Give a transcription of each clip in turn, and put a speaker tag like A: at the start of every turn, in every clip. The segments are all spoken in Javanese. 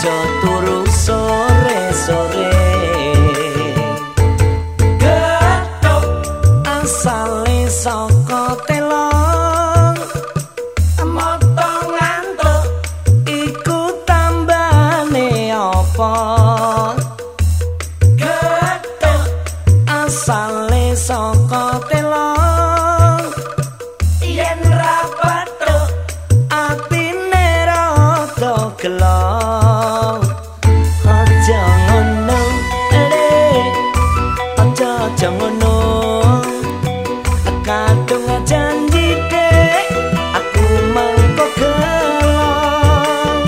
A: aja turu sore-sore. Gethuk asale saka telong, motong ngantuk iku tambane apa? Gethuk asale saka telong, yen ra petuk atine rada gelo. Aja ngono aja ngono kadung janji dek aku mangko gelong.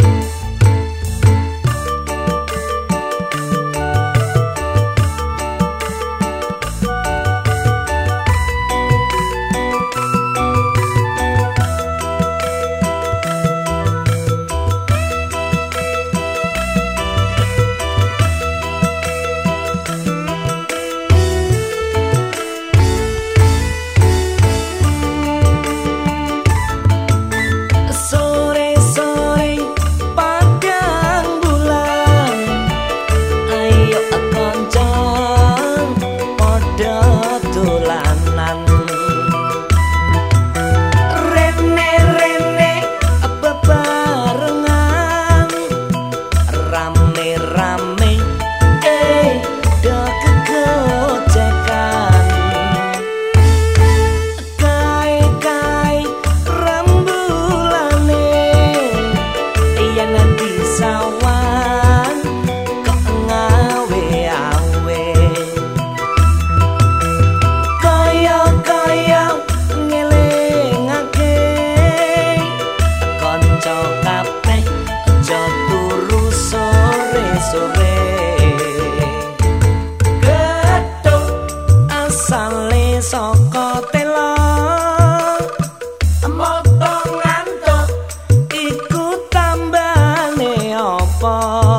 A: Saka telong, motong ngantuk iku tambane apa?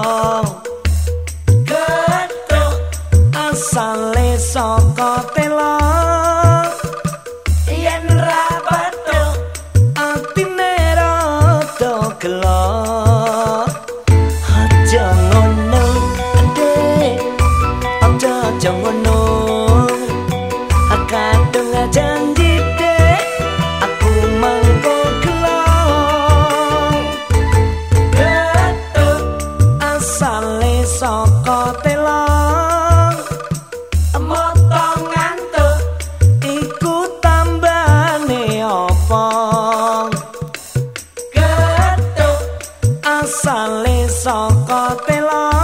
A: Gethuk asale saka telong, yen ra petuk atine rada gelo. Aja ngono dek, aja ngono kadung janji dek aku mangko gelong. Gethuk asale saka telong, motong ngantuk iku tambane apa? Gethuk asale saka telong,